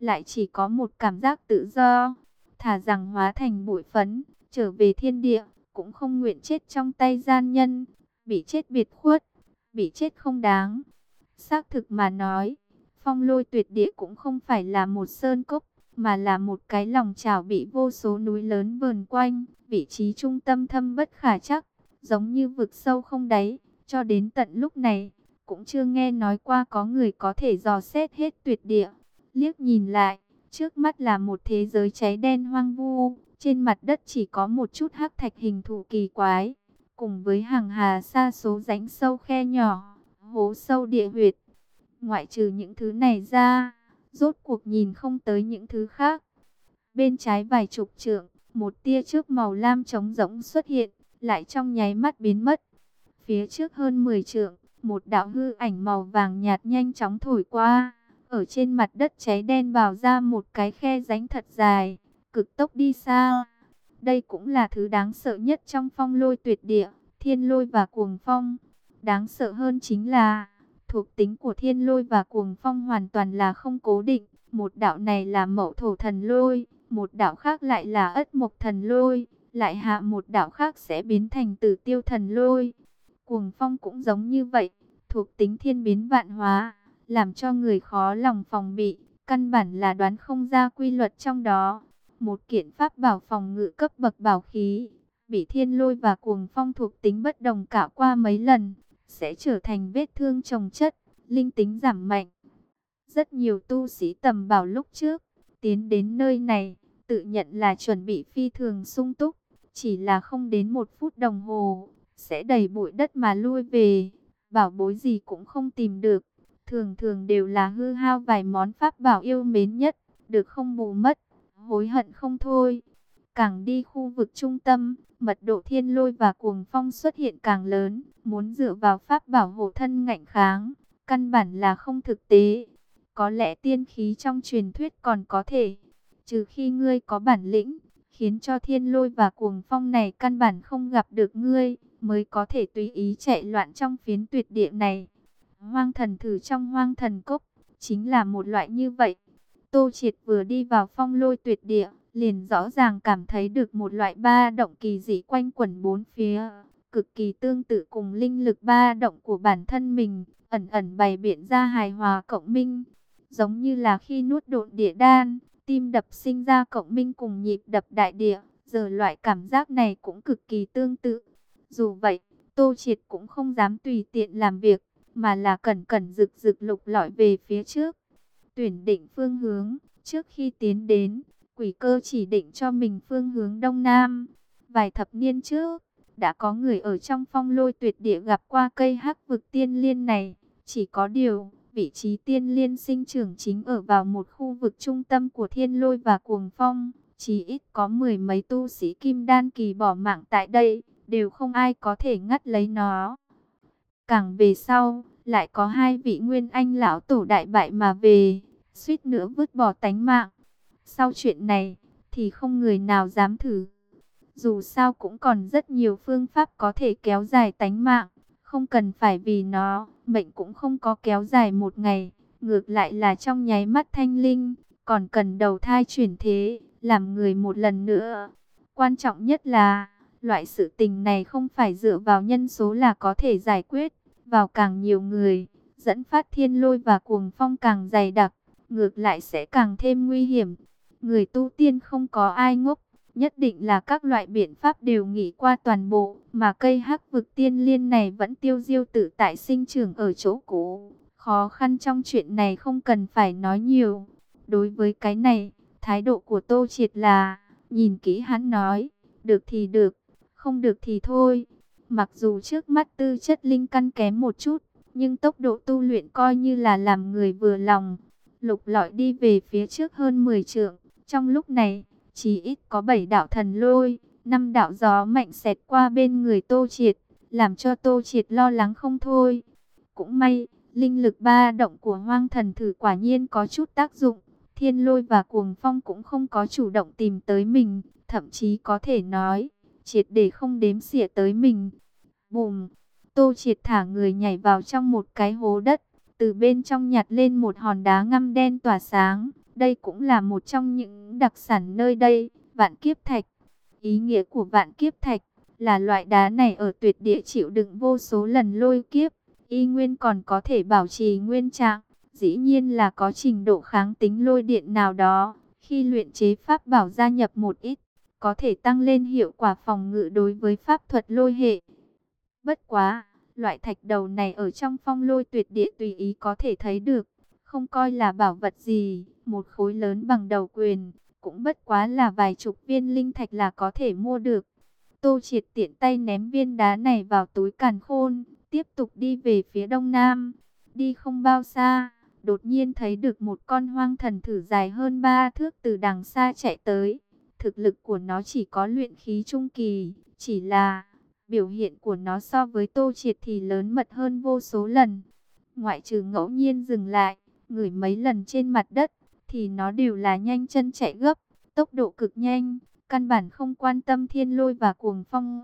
lại chỉ có một cảm giác tự do. Thà rằng hóa thành bụi phấn, trở về thiên địa, cũng không nguyện chết trong tay gian nhân, bị chết biệt khuất, bị chết không đáng. Xác thực mà nói, Phong Lôi Tuyệt Địa cũng không phải là một sơn cốc, mà là một cái lòng chảo bị vô số núi lớn vờn quanh, vị trí trung tâm thâm bất khả trắc, giống như vực sâu không đáy. Cho đến tận lúc này, cũng chưa nghe nói qua có người có thể dò xét hết tuyệt địa. Liếc nhìn lại, trước mắt là một thế giới cháy đen hoang vu, trên mặt đất chỉ có một chút hắc thạch hình thù kỳ quái, cùng với hàng hà sa số rãnh sâu khe nhỏ, hố sâu địa huyệt. Ngoại trừ những thứ này ra, rốt cuộc nhìn không tới những thứ khác. Bên trái vài chục trượng, một tia chớp màu lam trống rỗng xuất hiện, lại trong nháy mắt biến mất. Phía trước hơn mười trượng, một đạo hư ảnh màu vàng nhạt nhanh chóng thổi qua. Ở trên mặt đất cháy đen vào ra một cái khe rãnh thật dài, cực tốc đi xa. Đây cũng là thứ đáng sợ nhất trong Phong Lôi Tuyệt Địa, Thiên Lôi và Cuồng Phong. Đáng sợ hơn chính là thuộc tính của Thiên Lôi và Cuồng Phong hoàn toàn là không cố định. Một đạo này là Mậu Thổ Thần Lôi, một đạo khác lại là Ất Mộc Thần Lôi, lại hạ một đạo khác sẽ biến thành Tử Tiêu Thần Lôi. Cuồng Phong cũng giống như vậy, thuộc tính thiên biến vạn hóa, làm cho người khó lòng phòng bị, căn bản là đoán không ra quy luật trong đó. Một kiện pháp bảo phòng ngự cấp bậc bảo khí, bị Thiên Lôi và Cuồng Phong thuộc tính bất đồng cạo qua mấy lần, sẽ trở thành vết thương chồng chất, linh tính giảm mạnh. Rất nhiều tu sĩ tầm bảo lúc trước, tiến đến nơi này, tự nhận là chuẩn bị phi thường sung túc, chỉ là không đến một phút đồng hồ, sẽ đầy bụi đất mà lui về, bảo bối gì cũng không tìm được. Thường thường đều là hư hao vài món pháp bảo yêu mến nhất, được không bù mất, hối hận không thôi. Càng đi khu vực trung tâm, mật độ Thiên Lôi và Cuồng Phong xuất hiện càng lớn, muốn dựa vào pháp bảo hộ thân ngạnh kháng, căn bản là không thực tế. Có lẽ tiên khí trong truyền thuyết còn có thể, trừ khi ngươi có bản lĩnh, khiến cho Thiên Lôi và Cuồng Phong này căn bản không gặp được ngươi, mới có thể tùy ý chạy loạn trong phiến tuyệt địa này. Hoang thần thử trong Hoang Thần Cốc chính là một loại như vậy. Tô Triệt vừa đi vào Phong Lôi Tuyệt Địa, liền rõ ràng cảm thấy được một loại ba động kỳ dị quanh quẩn bốn phía, cực kỳ tương tự cùng linh lực ba động của bản thân mình, ẩn ẩn bày biện ra hài hòa cộng minh, giống như là khi nuốt độn địa đan, tim đập sinh ra cộng minh cùng nhịp đập đại địa, giờ loại cảm giác này cũng cực kỳ tương tự. Dù vậy, Tô Triệt cũng không dám tùy tiện làm việc, mà là cẩn cẩn rực rực lục lọi về phía trước. Tuyển định phương hướng, trước khi tiến đến, Quỷ Cơ chỉ định cho mình phương hướng đông nam. Vài thập niên trước, đã có người ở trong Phong Lôi Tuyệt Địa gặp qua cây hắc vực tiên liên này. Chỉ có điều, vị trí tiên liên sinh trưởng chính ở vào một khu vực trung tâm của Thiên Lôi và Cuồng Phong. Chỉ ít có mười mấy tu sĩ kim đan kỳ bỏ mạng tại đây, đều không ai có thể ngắt lấy nó. Càng về sau, lại có hai vị nguyên anh lão tổ đại bại mà về, suýt nữa vứt bỏ tánh mạng. Sau chuyện này, thì không người nào dám thử. Dù sao cũng còn rất nhiều phương pháp có thể kéo dài tánh mạng, không cần phải vì nó, mệnh cũng không có kéo dài một ngày, ngược lại là trong nháy mắt thanh linh, còn cần đầu thai chuyển thế, làm người một lần nữa. Quan trọng nhất là, loại sự tình này không phải dựa vào nhân số là có thể giải quyết, vào càng nhiều người, dẫn phát Thiên Lôi và Cuồng Phong càng dày đặc, ngược lại sẽ càng thêm nguy hiểm. Người tu tiên không có ai ngốc, nhất định là các loại biện pháp đều nghĩ qua toàn bộ, mà cây hắc vực tiên liên này vẫn tiêu diêu tự tại sinh trưởng ở chỗ cũ. Khó khăn trong chuyện này không cần phải nói nhiều. Đối với cái này, thái độ của Tô Triệt là, nhìn kỹ hắn nói, được thì được, không được thì thôi. Mặc dù trước mắt tư chất linh căn kém một chút, nhưng tốc độ tu luyện coi như là làm người vừa lòng. Lục lọi đi về phía trước hơn mười trượng, trong lúc này, chỉ ít có bảy đạo thần lôi, năm đạo gió mạnh xẹt qua bên người Tô Triệt, làm cho Tô Triệt lo lắng không thôi. Cũng may, linh lực ba động của Hoang Thần Thử quả nhiên có chút tác dụng, Thiên Lôi và Cuồng Phong cũng không có chủ động tìm tới mình, thậm chí có thể nói, triệt để không đếm xỉa tới mình. Bùm, Tô Triệt thả người nhảy vào trong một cái hố đất, từ bên trong nhặt lên một hòn đá ngăm đen tỏa sáng, Đây cũng là một trong những đặc sản nơi đây, vạn kiếp thạch. Ý nghĩa của vạn kiếp thạch là loại đá này ở tuyệt địa chịu đựng vô số lần lôi kiếp, y nguyên còn có thể bảo trì nguyên trạng, dĩ nhiên là có trình độ kháng tính lôi điện nào đó. Khi luyện chế pháp bảo gia nhập một ít, có thể tăng lên hiệu quả phòng ngự đối với pháp thuật lôi hệ. Bất quá, loại thạch đầu này ở trong phong lôi tuyệt địa tùy ý có thể thấy được, không coi là bảo vật gì, một khối lớn bằng đầu quyền, cũng bất quá là vài chục viên linh thạch là có thể mua được. Tô Triệt tiện tay ném viên đá này vào túi càn khôn, tiếp tục đi về phía đông nam. Đi không bao xa, đột nhiên thấy được một con hoang thần thử dài hơn ba thước từ đằng xa chạy tới. Thực lực của nó chỉ có luyện khí trung kỳ, chỉ là biểu hiện của nó so với Tô Triệt thì lớn mật hơn vô số lần. Ngoại trừ ngẫu nhiên dừng lại, ngửi mấy lần trên mặt đất, thì nó đều là nhanh chân chạy gấp, tốc độ cực nhanh, căn bản không quan tâm thiên lôi và cuồng phong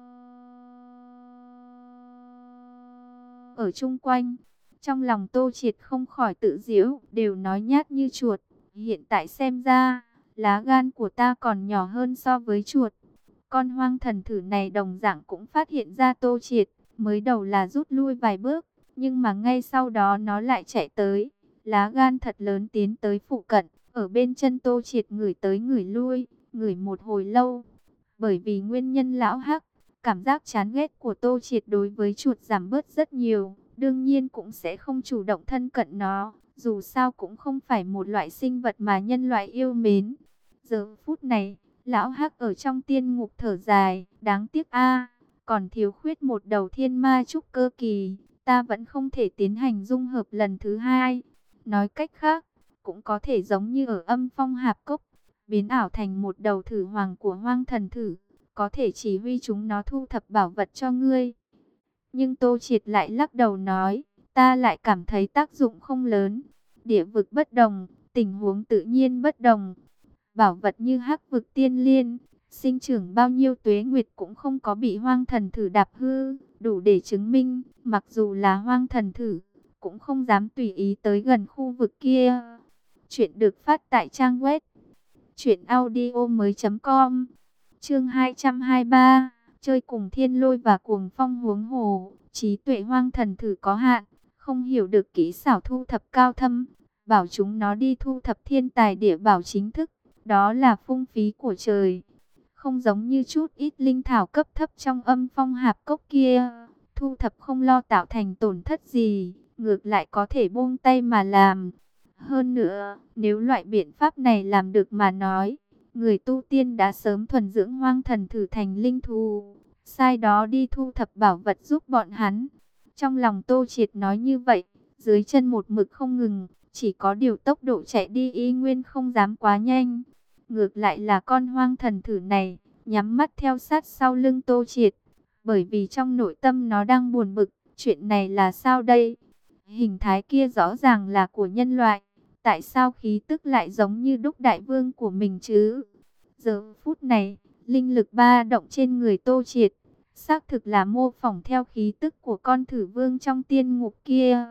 ở chung quanh. Trong lòng Tô Triệt không khỏi tự giễu, đều nói nhát như chuột, hiện tại xem ra, lá gan của ta còn nhỏ hơn so với chuột. Con hoang thần thử này đồng dạng cũng phát hiện ra Tô Triệt, mới đầu là rút lui vài bước, nhưng mà ngay sau đó nó lại chạy tới, lá gan thật lớn tiến tới phụ cận, ở bên chân Tô Triệt ngửi tới ngửi lui, ngửi một hồi lâu. Bởi vì nguyên nhân lão hắc, cảm giác chán ghét của Tô Triệt đối với chuột giảm bớt rất nhiều, đương nhiên cũng sẽ không chủ động thân cận nó, dù sao cũng không phải một loại sinh vật mà nhân loại yêu mến. Giờ phút này, lão hắc ở trong tiên ngục thở dài, đáng tiếc a, còn thiếu khuyết một đầu thiên ma trúc cơ kỳ, ta vẫn không thể tiến hành dung hợp lần thứ hai. Nói cách khác, cũng có thể giống như ở Âm Phong Hạp Cốc, biến ảo thành một đầu thử hoàng của hoang thần thử, có thể chỉ huy chúng nó thu thập bảo vật cho ngươi. Nhưng Tô Triệt lại lắc đầu nói, ta lại cảm thấy tác dụng không lớn. Địa vực bất đồng, tình huống tự nhiên bất đồng. Bảo vật như hắc vực tiên liên, sinh trưởng bao nhiêu tuế nguyệt cũng không có bị hoang thần thử đạp hư, đủ để chứng minh, mặc dù là hoang thần thử, cũng không dám tùy ý tới gần khu vực kia. Chuyện được phát tại trang web truyện audio mới chấm com. Chương hai trăm hai mươi ba, chơi cùng thiên lôi và cuồng phong huống hồ, trí tuệ hoang thần thử có hạn, không hiểu được kỹ xảo thu thập cao thâm, bảo chúng nó đi thu thập thiên tài địa bảo chính thức, đó là phung phí của trời. Không giống như chút ít linh thảo cấp thấp trong Âm Phong Hạp Cốc kia, thu thập không lo tạo thành tổn thất gì, ngược lại có thể buông tay mà làm. Hơn nữa, nếu loại biện pháp này làm được mà nói, người tu tiên đã sớm thuần dưỡng hoang thần thử thành linh thú, sai đó đi thu thập bảo vật giúp bọn hắn. Trong lòng Tô Triệt nói như vậy, dưới chân một mực không ngừng, chỉ có điều tốc độ chạy đi y nguyên không dám quá nhanh. Ngược lại là con hoang thần thử này, nhắm mắt theo sát sau lưng Tô Triệt, bởi vì trong nội tâm nó đang buồn bực, chuyện này là sao đây? Hình thái kia rõ ràng là của nhân loại, tại sao khí tức lại giống như đúc đại vương của mình chứ? Giờ phút này, linh lực ba động trên người Tô Triệt, xác thực là mô phỏng theo khí tức của con thử vương trong tiên ngục kia.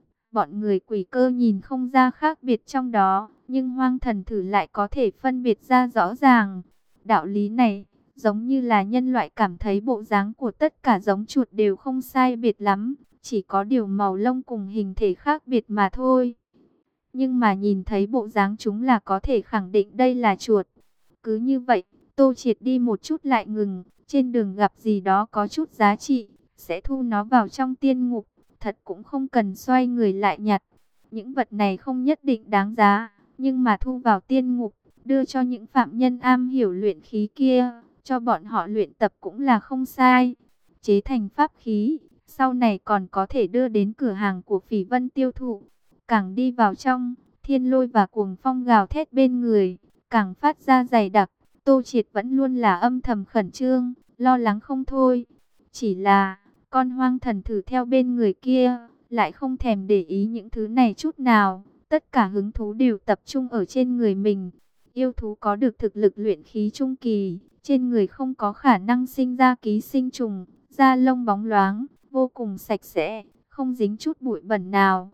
Bọn người quỷ cơ nhìn không ra khác biệt trong đó, nhưng hoang thần thử lại có thể phân biệt ra rõ ràng. Đạo lý này, giống như là nhân loại cảm thấy bộ dáng của tất cả giống chuột đều không sai biệt lắm, chỉ có điều màu lông cùng hình thể khác biệt mà thôi. Nhưng mà nhìn thấy bộ dáng chúng là có thể khẳng định đây là chuột. Cứ như vậy, Tô Triệt đi một chút lại ngừng, trên đường gặp gì đó có chút giá trị, sẽ thu nó vào trong tiên ngục, thật cũng không cần xoay người lại nhặt. Những vật này không nhất định đáng giá, nhưng mà thu vào tiên ngục, đưa cho những phạm nhân am hiểu luyện khí kia, cho bọn họ luyện tập cũng là không sai. Chế thành pháp khí, sau này còn có thể đưa đến cửa hàng của Phỉ Vân tiêu thụ. Càng đi vào trong, thiên lôi và cuồng phong gào thét bên người, càng phát ra dày đặc. Tô Triệt vẫn luôn là âm thầm khẩn trương, lo lắng không thôi. Chỉ là, con hoang thần thử theo bên người kia, lại không thèm để ý những thứ này chút nào. Tất cả hứng thú đều tập trung ở trên người mình. Yêu thú có được thực lực luyện khí trung kỳ, trên người không có khả năng sinh ra ký sinh trùng, da lông bóng loáng, vô cùng sạch sẽ, không dính chút bụi bẩn nào.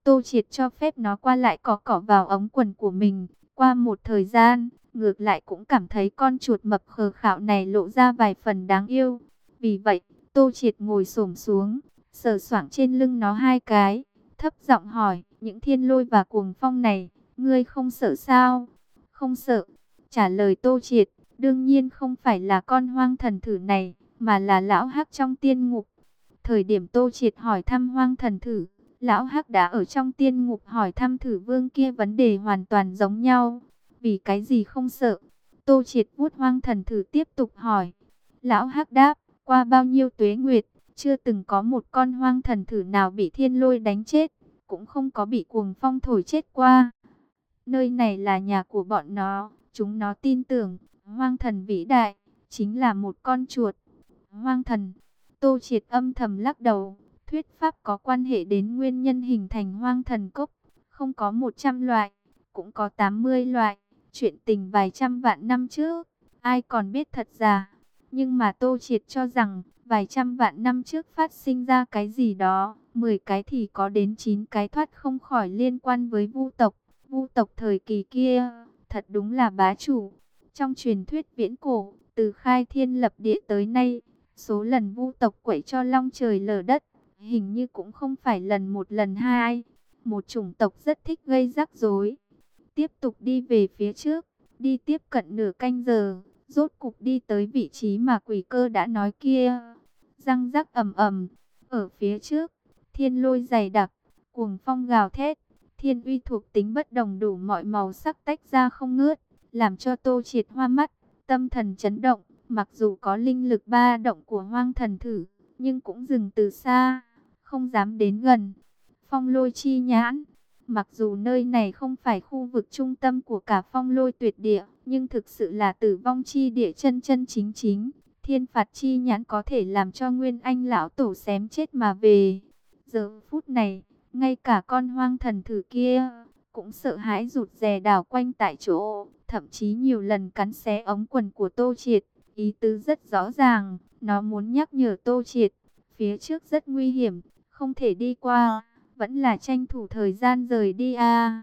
Tô Triệt cho phép nó qua lại cọ cọ vào ống quần của mình. Qua một thời gian, ngược lại cũng cảm thấy con chuột mập khờ khạo này lộ ra vài phần đáng yêu. Vì vậy, Tô Triệt ngồi xổm xuống, sờ soạng trên lưng nó hai cái, thấp giọng hỏi, những thiên lôi và cuồng phong này, ngươi không sợ sao? Không sợ. Trả lời Tô Triệt, đương nhiên không phải là con hoang thần thử này, mà là lão hắc trong tiên ngục. Thời điểm Tô Triệt hỏi thăm hoang thần thử, lão hắc đã ở trong tiên ngục hỏi thăm thử vương kia vấn đề hoàn toàn giống nhau. Vì cái gì không sợ? Tô Triệt vuốt hoang thần thử tiếp tục hỏi. Lão hắc đáp, qua bao nhiêu tuế nguyệt, chưa từng có một con hoang thần thử nào bị thiên lôi đánh chết, cũng không có bị cuồng phong thổi chết qua. Nơi này là nhà của bọn nó, chúng nó tin tưởng, hoang thần vĩ đại, chính là một con chuột. Hoang thần, Tô Triệt âm thầm lắc đầu, thuyết pháp có quan hệ đến nguyên nhân hình thành hoang thần cốc, không có một trăm loại, cũng có tám mươi loại, chuyện tình vài trăm vạn năm trước, ai còn biết thật giả. Nhưng mà Tô Triệt cho rằng, vài trăm vạn năm trước phát sinh ra cái gì đó, mười cái thì có đến chín cái thoát không khỏi liên quan với Vu tộc. Vu tộc thời kỳ kia, thật đúng là bá chủ. Trong truyền thuyết viễn cổ, từ khai thiên lập địa tới nay, số lần Vu tộc quậy cho long trời lở đất, hình như cũng không phải lần một lần hai. Một chủng tộc rất thích gây rắc rối. Tiếp tục đi về phía trước, đi tiếp cận nửa canh giờ, rốt cục đi tới vị trí mà quỷ cơ đã nói kia. Răng rắc ầm ầm, ở phía trước, thiên lôi dày đặc, cuồng phong gào thét, thiên uy thuộc tính bất đồng đủ mọi màu sắc tách ra không ngớt, làm cho Tô Triệt hoa mắt, tâm thần chấn động. Mặc dù có linh lực ba động của hoang thần thử, nhưng cũng dừng từ xa, không dám đến gần. Phong lôi chi nhãn, mặc dù nơi này không phải khu vực trung tâm của cả phong lôi tuyệt địa, nhưng thực sự là tử vong chi địa chân chân chính chính. Thiên phạt chi nhãn có thể làm cho Nguyên Anh lão tổ xém chết mà về. Giờ phút này, ngay cả con hoang thần thử kia cũng sợ hãi rụt rè đảo quanh tại chỗ, thậm chí nhiều lần cắn xé ống quần của Tô Triệt. Ý tứ rất rõ ràng, nó muốn nhắc nhở Tô Triệt, phía trước rất nguy hiểm, không thể đi qua, vẫn là tranh thủ thời gian rời đi a.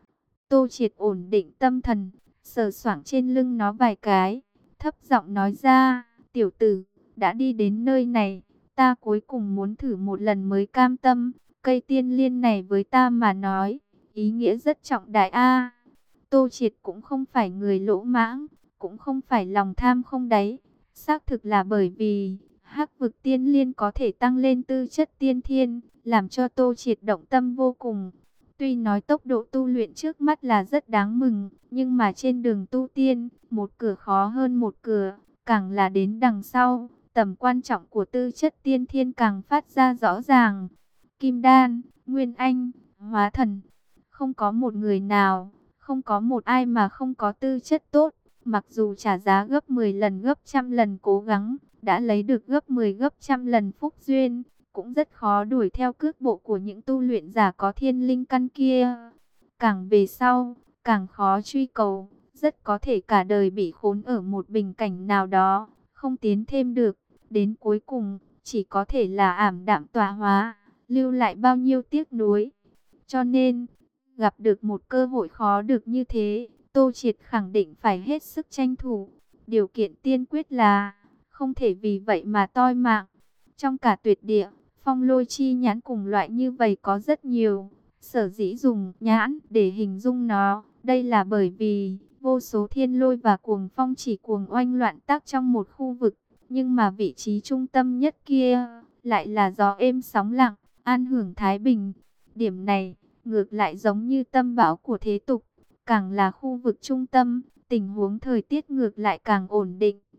Tô Triệt ổn định tâm thần, sờ soạng trên lưng nó vài cái, thấp giọng nói ra, tiểu tử, đã đi đến nơi này, ta cuối cùng muốn thử một lần mới cam tâm, cây tiên liên này với ta mà nói, ý nghĩa rất trọng đại a. Tô Triệt cũng không phải người lỗ mãng, cũng không phải lòng tham không đáy, xác thực là bởi vì hắc vực tiên liên có thể tăng lên tư chất tiên thiên, làm cho Tô Triệt động tâm vô cùng. Tuy nói tốc độ tu luyện trước mắt là rất đáng mừng, nhưng mà trên đường tu tiên, một cửa khó hơn một cửa, càng là đến đằng sau, tầm quan trọng của tư chất tiên thiên càng phát ra rõ ràng. Kim đan, Nguyên Anh, Hóa thần, không có một người nào, không có một ai mà không có tư chất tốt. Mặc dù trả giá gấp mười lần gấp trăm lần cố gắng, đã lấy được gấp mười gấp trăm lần phúc duyên, cũng rất khó đuổi theo cước bộ của những tu luyện giả có thiên linh căn kia. Càng về sau, càng khó truy cầu, rất có thể cả đời bị khốn ở một bình cảnh nào đó, không tiến thêm được, đến cuối cùng, chỉ có thể là ảm đạm tọa hóa, lưu lại bao nhiêu tiếc nuối. Cho nên, gặp được một cơ hội khó được như thế, Tô Triệt khẳng định phải hết sức tranh thủ. Điều kiện tiên quyết là không thể vì vậy mà toi mạng. Trong cả tuyệt địa, phong lôi chi nhãn cùng loại như vậy có rất nhiều. Sở dĩ dùng nhãn để hình dung nó, đây là bởi vì vô số thiên lôi và cuồng phong chỉ cuồng oanh loạn tác trong một khu vực. Nhưng mà vị trí trung tâm nhất kia lại là gió êm sóng lặng, an hưởng thái bình. Điểm này ngược lại giống như tâm bão của thế tục. Càng là khu vực trung tâm, tình huống thời tiết ngược lại càng ổn định.